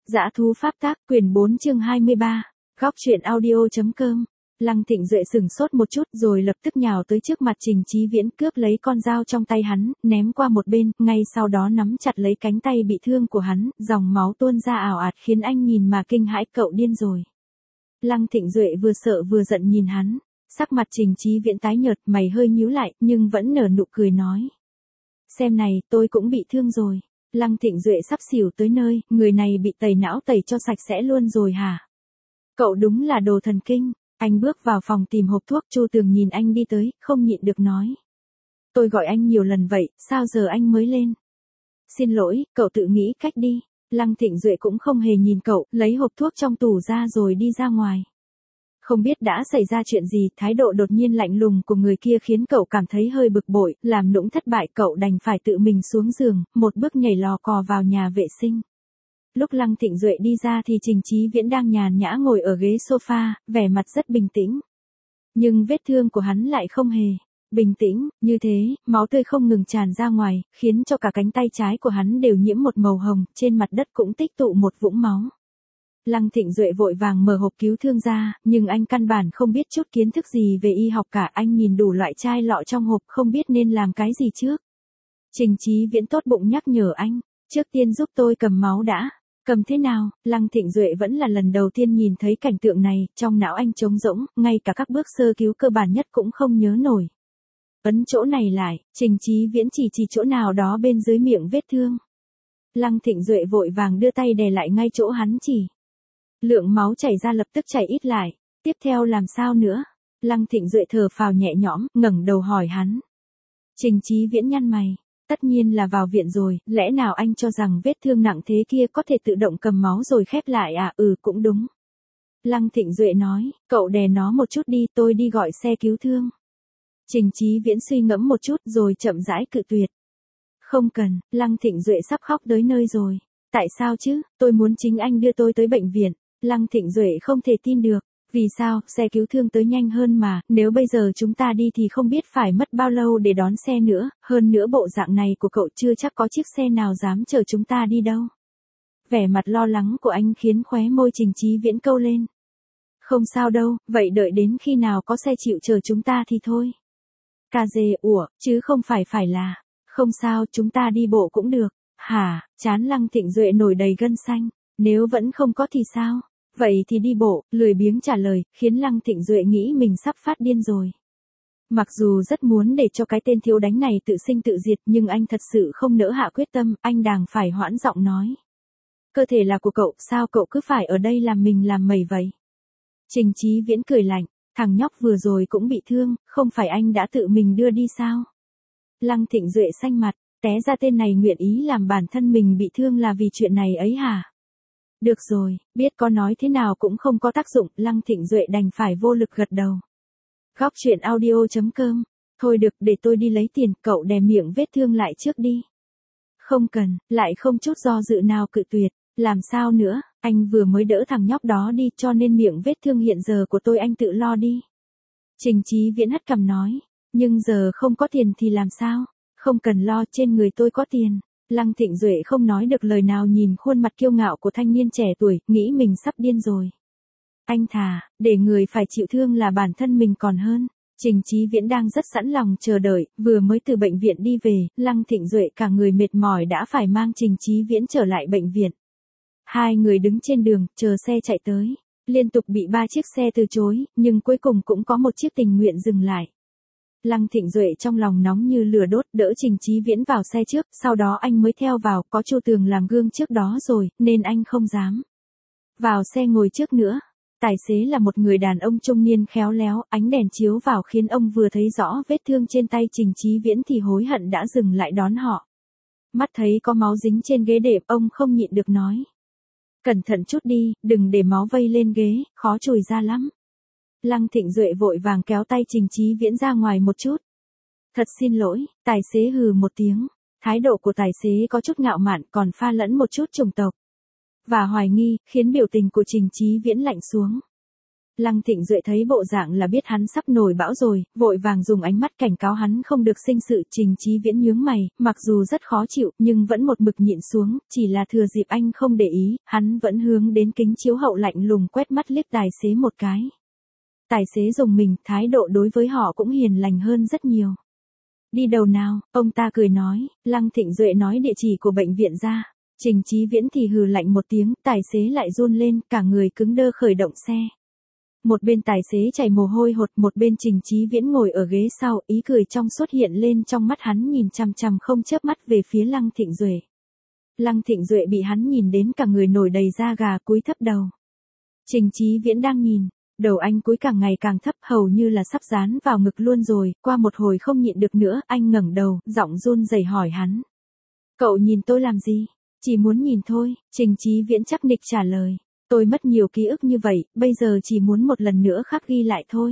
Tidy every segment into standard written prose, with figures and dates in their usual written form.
Dã thú pháp tác, quyển 4 chương 23, góc truyện audio.com. Lăng Thịnh Duệ sửng sốt một chút rồi lập tức nhào tới trước mặt Trình Chí Viễn, cướp lấy con dao trong tay hắn, ném qua một bên, ngay sau đó nắm chặt lấy cánh tay bị thương của hắn, dòng máu tuôn ra ảo ạt khiến anh nhìn mà kinh hãi. Cậu điên rồi. Lăng Thịnh Duệ vừa sợ vừa giận nhìn hắn, sắc mặt Trình Chí Viễn tái nhợt, mày hơi nhíu lại, nhưng vẫn nở nụ cười nói. Xem này, tôi cũng bị thương rồi. Lăng Thịnh Duệ sắp xỉu tới nơi, người này bị tẩy não tẩy cho sạch sẽ luôn rồi hả? Cậu đúng là đồ thần kinh. Anh bước vào phòng tìm hộp thuốc, Chu Tường nhìn anh đi tới, không nhịn được nói. Tôi gọi anh nhiều lần vậy, sao giờ anh mới lên? Xin lỗi, cậu tự nghĩ cách đi. Lăng Thịnh Duệ cũng không hề nhìn cậu, lấy hộp thuốc trong tủ ra rồi đi ra ngoài. Không biết đã xảy ra chuyện gì, thái độ đột nhiên lạnh lùng của người kia khiến cậu cảm thấy hơi bực bội, làm nũng thất bại cậu đành phải tự mình xuống giường, một bước nhảy lò cò vào nhà vệ sinh. Lúc Lăng Thịnh Duệ đi ra thì Trình Chí Viễn đang nhàn nhã ngồi ở ghế sofa, vẻ mặt rất bình tĩnh. Nhưng vết thương của hắn lại không hề bình tĩnh, như thế, máu tươi không ngừng tràn ra ngoài, khiến cho cả cánh tay trái của hắn đều nhiễm một màu hồng, trên mặt đất cũng tích tụ một vũng máu. Lăng Thịnh Duệ vội vàng mở hộp cứu thương ra, nhưng anh căn bản không biết chút kiến thức gì về y học cả, anh nhìn đủ loại chai lọ trong hộp không biết nên làm cái gì trước. Trình Chí Viễn tốt bụng nhắc nhở anh, trước tiên giúp tôi cầm máu đã. Cầm thế nào? Lăng Thịnh Duệ vẫn là lần đầu tiên nhìn thấy cảnh tượng này, trong não anh trống rỗng, ngay cả các bước sơ cứu cơ bản nhất cũng không nhớ nổi. Ấn chỗ này lại, Trình Chí Viễn chỉ chỗ nào đó bên dưới miệng vết thương. Lăng Thịnh Duệ vội vàng đưa tay đè lại ngay chỗ hắn chỉ. Lượng máu chảy ra lập tức chảy ít lại, tiếp theo làm sao nữa? Lăng Thịnh Duệ thở phào nhẹ nhõm, ngẩng đầu hỏi hắn. Trình Chí Viễn nhăn mày. Tất nhiên là vào viện rồi, lẽ nào anh cho rằng vết thương nặng thế kia có thể tự động cầm máu rồi khép lại à? Cũng đúng. Lăng Thịnh Duệ nói, cậu đè nó một chút đi, tôi đi gọi xe cứu thương. Trình Chí Viễn suy ngẫm một chút rồi chậm rãi cự tuyệt. Không cần, Lăng Thịnh Duệ sắp khóc tới nơi rồi. Tại sao chứ, tôi muốn chính anh đưa tôi tới bệnh viện. Lăng Thịnh Duệ không thể tin được. Vì sao, xe cứu thương tới nhanh hơn mà, nếu bây giờ chúng ta đi thì không biết phải mất bao lâu để đón xe nữa, hơn nữa bộ dạng này của cậu chưa chắc có chiếc xe nào dám chở chúng ta đi đâu. Vẻ mặt lo lắng của anh khiến khóe môi Trình Chí Viễn câu lên. Không sao đâu, vậy đợi đến khi nào có xe chịu chở chúng ta thì thôi. Cà dê, chứ không phải là, không sao, chúng ta đi bộ cũng được. Hả, trán Lăng Thịnh Duệ nổi đầy gân xanh, nếu vẫn không có thì sao? Vậy thì đi bộ, lười biếng trả lời, khiến Lăng Thịnh Duệ nghĩ mình sắp phát điên rồi. Mặc dù rất muốn để cho cái tên thiếu đánh này tự sinh tự diệt nhưng anh thật sự không nỡ hạ quyết tâm, anh đành phải hoãn giọng nói. Cơ thể là của cậu, sao cậu cứ phải ở đây làm mình làm mẩy vậy? Trình Chí Viễn cười lạnh, thằng nhóc vừa rồi cũng bị thương, không phải anh đã tự mình đưa đi sao? Lăng Thịnh Duệ xanh mặt, té ra tên này nguyện ý làm bản thân mình bị thương là vì chuyện này ấy hả? Được rồi, biết có nói thế nào cũng không có tác dụng, Lăng Thịnh Duệ đành phải vô lực gật đầu. Góc truyện audio.com. Thôi được, để tôi đi lấy tiền, cậu đè miệng vết thương lại trước đi. Không cần, lại không chút do dự nào cự tuyệt, làm sao nữa, anh vừa mới đỡ thằng nhóc đó đi cho nên miệng vết thương hiện giờ của tôi anh tự lo đi. Trình Chí Viễn hất cằm nói, nhưng giờ không có tiền thì làm sao, không cần lo, trên người tôi có tiền. Lăng Thịnh Duệ không nói được lời nào nhìn khuôn mặt kiêu ngạo của thanh niên trẻ tuổi, nghĩ mình sắp điên rồi. Anh thà, để người phải chịu thương là bản thân mình còn hơn. Trình Chí Viễn đang rất sẵn lòng chờ đợi, vừa mới từ bệnh viện đi về, Lăng Thịnh Duệ cả người mệt mỏi đã phải mang Trình Chí Viễn trở lại bệnh viện. Hai người đứng trên đường, chờ xe chạy tới. Liên tục bị 3 chiếc xe từ chối, nhưng cuối cùng cũng có một chiếc tình nguyện dừng lại. Lăng Thịnh Duệ trong lòng nóng như lửa đốt, đỡ Trình Chí Viễn vào xe trước, sau đó anh mới theo vào, có Chu Tường làm gương trước đó rồi, nên anh không dám vào xe ngồi trước nữa. Tài xế là một người đàn ông trung niên khéo léo, ánh đèn chiếu vào khiến ông vừa thấy rõ vết thương trên tay Trình Chí Viễn thì hối hận đã dừng lại đón họ. Mắt thấy có máu dính trên ghế đệm, ông không nhịn được nói. Cẩn thận chút đi, đừng để máu vây lên ghế, khó chùi ra lắm. Lăng Thịnh Duệ vội vàng kéo tay Trình Chí Viễn ra ngoài một chút. Thật xin lỗi, tài xế hừ một tiếng. Thái độ của tài xế có chút ngạo mạn còn pha lẫn một chút chủng tộc và hoài nghi, khiến biểu tình của Trình Chí Viễn lạnh xuống. Lăng Thịnh Duệ thấy bộ dạng là biết hắn sắp nổi bão rồi, vội vàng dùng ánh mắt cảnh cáo hắn không được sinh sự. Trình Chí Viễn nhướng mày, mặc dù rất khó chịu, nhưng vẫn một mực nhịn xuống, chỉ là thừa dịp anh không để ý, hắn vẫn hướng đến kính chiếu hậu lạnh lùng quét mắt liếc tài xế một cái. Tài xế dùng mình, thái độ đối với họ cũng hiền lành hơn rất nhiều. Đi đầu nào, ông ta cười nói. Lăng Thịnh Duệ nói địa chỉ của bệnh viện ra. Trình Chí Viễn thì hừ lạnh một tiếng, tài xế lại run lên, cả người cứng đơ khởi động xe. Một bên tài xế chảy mồ hôi hột, một bên Trình Chí Viễn ngồi ở ghế sau, ý cười trong suốt hiện lên trong mắt hắn, nhìn chằm chằm không chớp mắt về phía Lăng Thịnh Duệ. Lăng Thịnh Duệ bị hắn nhìn đến cả người nổi đầy da gà, cúi thấp đầu. Trình Chí Viễn đang nhìn, đầu anh cúi càng ngày càng thấp, hầu như là sắp dán vào ngực luôn rồi. Qua một hồi không nhịn được nữa, anh ngẩng đầu, giọng run rẩy hỏi hắn. Cậu nhìn tôi làm gì? Chỉ muốn nhìn thôi. Trình Chí Viễn chắc nịch trả lời. Tôi mất nhiều ký ức như vậy, bây giờ chỉ muốn một lần nữa khắc ghi lại thôi.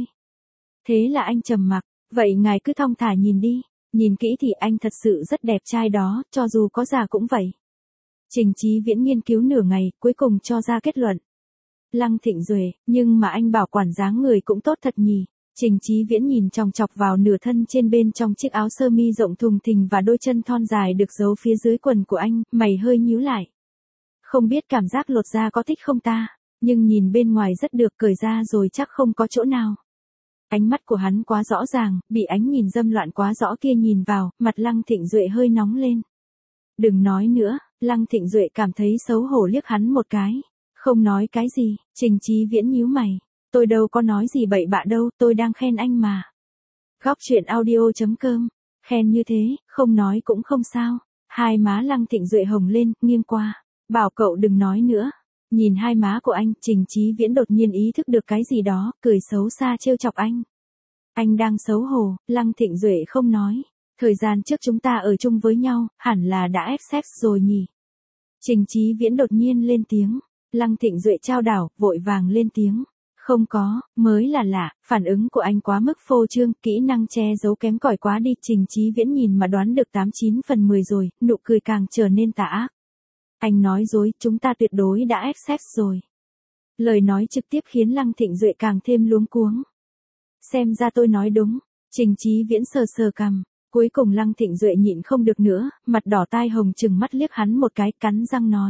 Thế là anh trầm mặc. Vậy ngài cứ thong thả nhìn đi. Nhìn kỹ thì anh thật sự rất đẹp trai đó, cho dù có già cũng vậy. Trình Chí Viễn nghiên cứu nửa ngày, cuối cùng cho ra kết luận. Lăng Thịnh Duệ, nhưng mà anh bảo quản dáng người cũng tốt thật nhỉ. Trình Chí Viễn nhìn chòng chọc vào nửa thân trên bên trong chiếc áo sơ mi rộng thùng thình và đôi chân thon dài được giấu phía dưới quần của anh, mày hơi nhíu lại. Không biết cảm giác lột da có thích không ta, nhưng nhìn bên ngoài rất được, cởi ra rồi chắc không có chỗ nào. Ánh mắt của hắn quá rõ ràng, bị ánh nhìn dâm loạn quá rõ kia nhìn vào, mặt Lăng Thịnh Duệ hơi nóng lên. Đừng nói nữa, Lăng Thịnh Duệ cảm thấy xấu hổ liếc hắn một cái. Không nói cái gì. Trình Chí Viễn nhíu mày. Tôi đâu có nói gì bậy bạ đâu, tôi đang khen anh mà. Góc truyện audio.com. Khen như thế, không nói cũng không sao. Hai má Lăng Thịnh Duệ hồng lên, nghiêng qua. Bảo cậu đừng nói nữa. Nhìn hai má của anh, Trình Chí Viễn đột nhiên ý thức được cái gì đó, cười xấu xa trêu chọc anh. Anh đang xấu hổ. Lăng Thịnh Duệ không nói. Thời gian trước chúng ta ở chung với nhau, hẳn là đã ép sex rồi nhỉ. Trình Chí Viễn đột nhiên lên tiếng. Lăng Thịnh Duệ chao đảo, vội vàng lên tiếng. Không có, mới là lạ, phản ứng của anh quá mức phô trương, kỹ năng che giấu kém cỏi quá đi. Trình Chí Viễn nhìn mà đoán được 89 phần 10 rồi, nụ cười càng trở nên tà ác. Anh nói dối, chúng ta tuyệt đối đã ép sex rồi. Lời nói trực tiếp khiến Lăng Thịnh Duệ càng thêm luống cuống. Xem ra tôi nói đúng. Trình Chí Viễn sờ sờ cằm. Cuối cùng Lăng Thịnh Duệ nhịn không được nữa, mặt đỏ tai hồng trừng mắt liếc hắn một cái, cắn răng nói.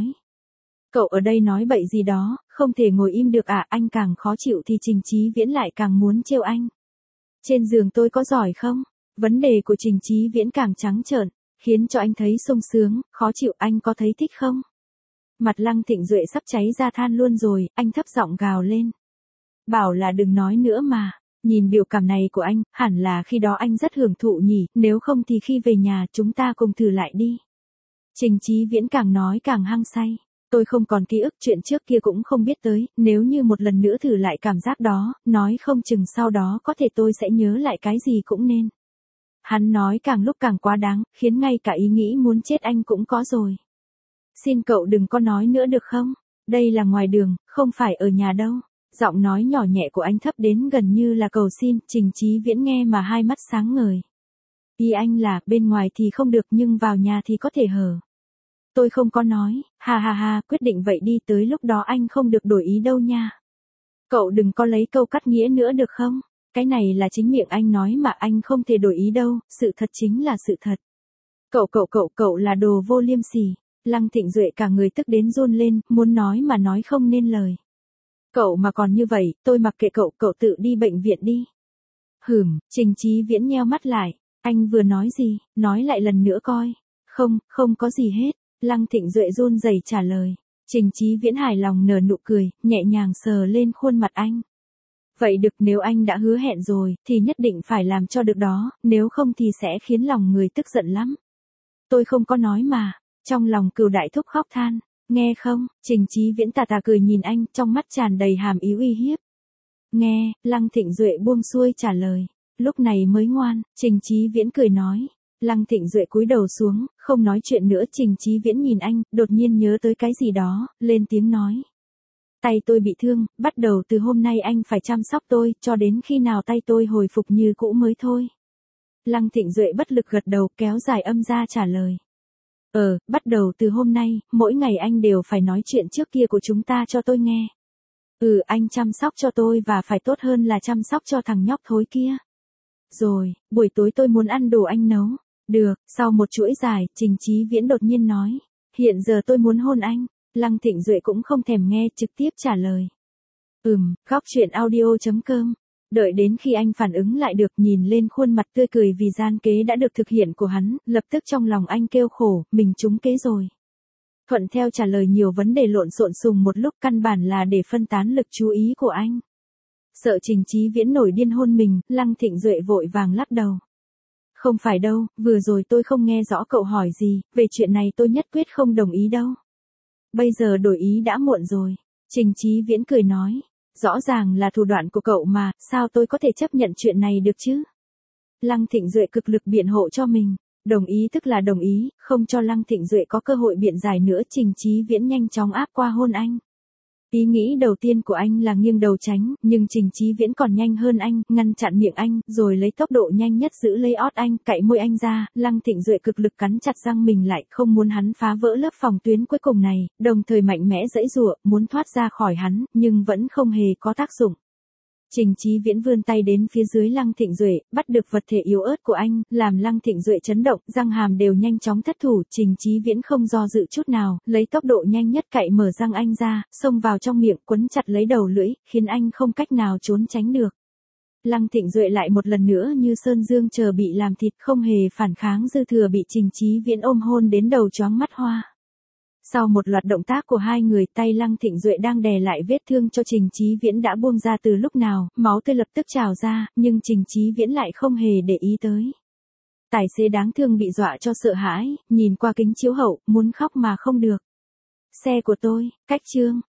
Cậu ở đây nói bậy gì đó, không thể ngồi im được à? Anh càng khó chịu thì Trình Chí Viễn lại càng muốn trêu anh. Trên giường tôi có giỏi không? Vấn đề của Trình Chí Viễn càng trắng trợn, khiến cho anh thấy sung sướng, khó chịu. Anh có thấy thích không? Mặt Lăng Thịnh Duệ sắp cháy ra than luôn rồi, anh thấp giọng gào lên. Bảo là đừng nói nữa mà. Nhìn biểu cảm này của anh, hẳn là khi đó anh rất hưởng thụ nhỉ, nếu không thì khi về nhà chúng ta cùng thử lại đi. Trình Chí Viễn càng nói càng hăng say. Tôi không còn ký ức, chuyện trước kia cũng không biết tới, nếu như một lần nữa thử lại cảm giác đó, nói không chừng sau đó có thể tôi sẽ nhớ lại cái gì cũng nên. Hắn nói càng lúc càng quá đáng, khiến ngay cả ý nghĩ muốn chết anh cũng có rồi. Xin cậu đừng có nói nữa được không? Đây là ngoài đường, không phải ở nhà đâu. Giọng nói nhỏ nhẹ của anh thấp đến gần như là cầu xin. Trình Chí Viễn nghe mà hai mắt sáng ngời. Ý anh là, bên ngoài thì không được nhưng vào nhà thì có thể hở. Tôi không có nói, ha ha ha, quyết định vậy đi, tới lúc đó anh không được đổi ý đâu nha. Cậu đừng có lấy câu cắt nghĩa nữa được không? Cái này là chính miệng anh nói mà, anh không thể đổi ý đâu, sự thật chính là sự thật. Cậu là đồ vô liêm sỉ. Lăng Thịnh Duệ cả người tức đến run lên, muốn nói mà nói không nên lời. Cậu mà còn như vậy, tôi mặc kệ cậu, cậu tự đi bệnh viện đi. Trình Chí Viễn nheo mắt lại. Anh vừa nói gì, nói lại lần nữa coi. Không có gì hết. Lăng Thịnh Duệ run rẩy trả lời. Trình Chí Viễn hài lòng nở nụ cười, nhẹ nhàng sờ lên khuôn mặt anh. Vậy được, nếu anh đã hứa hẹn rồi, thì nhất định phải làm cho được đó, nếu không thì sẽ khiến lòng người tức giận lắm. Tôi không có nói mà. Trong lòng Cửu Đại Thúc khóc than. Nghe không? Trình Chí Viễn tà tà cười nhìn anh, trong mắt tràn đầy hàm ý uy hiếp. Nghe. Lăng Thịnh Duệ buông xuôi trả lời. Lúc này mới ngoan. Trình Chí Viễn cười nói. Lăng Thịnh Duệ cúi đầu xuống, không nói chuyện nữa. Trình Chí Viễn nhìn anh, đột nhiên nhớ tới cái gì đó, lên tiếng nói. Tay tôi bị thương, bắt đầu từ hôm nay anh phải chăm sóc tôi, cho đến khi nào tay tôi hồi phục như cũ mới thôi. Lăng Thịnh Duệ bất lực gật đầu, kéo dài âm ra trả lời. Bắt đầu từ hôm nay, mỗi ngày anh đều phải nói chuyện trước kia của chúng ta cho tôi nghe. Anh chăm sóc cho tôi và phải tốt hơn là chăm sóc cho thằng nhóc thối kia. Rồi, buổi tối tôi muốn ăn đồ anh nấu. Được, sau một chuỗi dài, Trình Chí Viễn đột nhiên nói. Hiện giờ tôi muốn hôn anh. Lăng Thịnh Duệ cũng không thèm nghe, trực tiếp trả lời. Góc truyện audio.com. Đợi đến khi anh phản ứng lại được, nhìn lên khuôn mặt tươi cười vì gian kế đã được thực hiện của hắn, lập tức trong lòng anh kêu khổ, mình trúng kế rồi. Thuận theo trả lời nhiều vấn đề lộn xộn xùng một lúc, căn bản là để phân tán lực chú ý của anh. Sợ Trình Chí Viễn nổi điên hôn mình, Lăng Thịnh Duệ vội vàng lắc đầu. Không phải đâu, vừa rồi tôi không nghe rõ cậu hỏi gì, về chuyện này tôi nhất quyết không đồng ý đâu. Bây giờ đổi ý đã muộn rồi. Trình Chí Viễn cười nói. Rõ ràng là thủ đoạn của cậu mà, sao tôi có thể chấp nhận chuyện này được chứ? Lăng Thịnh Duệ cực lực biện hộ cho mình. Đồng ý tức là đồng ý, không cho Lăng Thịnh Duệ có cơ hội biện giải nữa. Trình Chí Viễn nhanh chóng áp qua hôn anh. Ý nghĩ đầu tiên của anh là nghiêng đầu tránh, nhưng Trình Chí Viễn còn nhanh hơn anh, ngăn chặn miệng anh, rồi lấy tốc độ nhanh nhất giữ lấy ót anh, cạy môi anh ra. Lăng Thịnh Duệ cực lực cắn chặt răng mình lại, không muốn hắn phá vỡ lớp phòng tuyến cuối cùng này, đồng thời mạnh mẽ giãy giụa, muốn thoát ra khỏi hắn, nhưng vẫn không hề có tác dụng. Trình Chí Viễn vươn tay đến phía dưới Lăng Thịnh Duệ, bắt được vật thể yếu ớt của anh, làm Lăng Thịnh Duệ chấn động, răng hàm đều nhanh chóng thất thủ. Trình Chí Viễn không do dự chút nào, lấy tốc độ nhanh nhất cạy mở răng anh ra, xông vào trong miệng, quấn chặt lấy đầu lưỡi, khiến anh không cách nào trốn tránh được. Lăng Thịnh Duệ lại một lần nữa như sơn dương chờ bị làm thịt, không hề phản kháng, dư thừa bị Trình Chí Viễn ôm hôn đến đầu choáng mắt hoa. Sau một loạt động tác của hai người, tay Lăng Thịnh Duệ đang đè lại vết thương cho Trình Chí Viễn đã buông ra từ lúc nào, máu tươi lập tức trào ra, nhưng Trình Chí Viễn lại không hề để ý tới. Tài xế đáng thương bị dọa cho sợ hãi, nhìn qua kính chiếu hậu, muốn khóc mà không được. Xe của tôi, cách chương.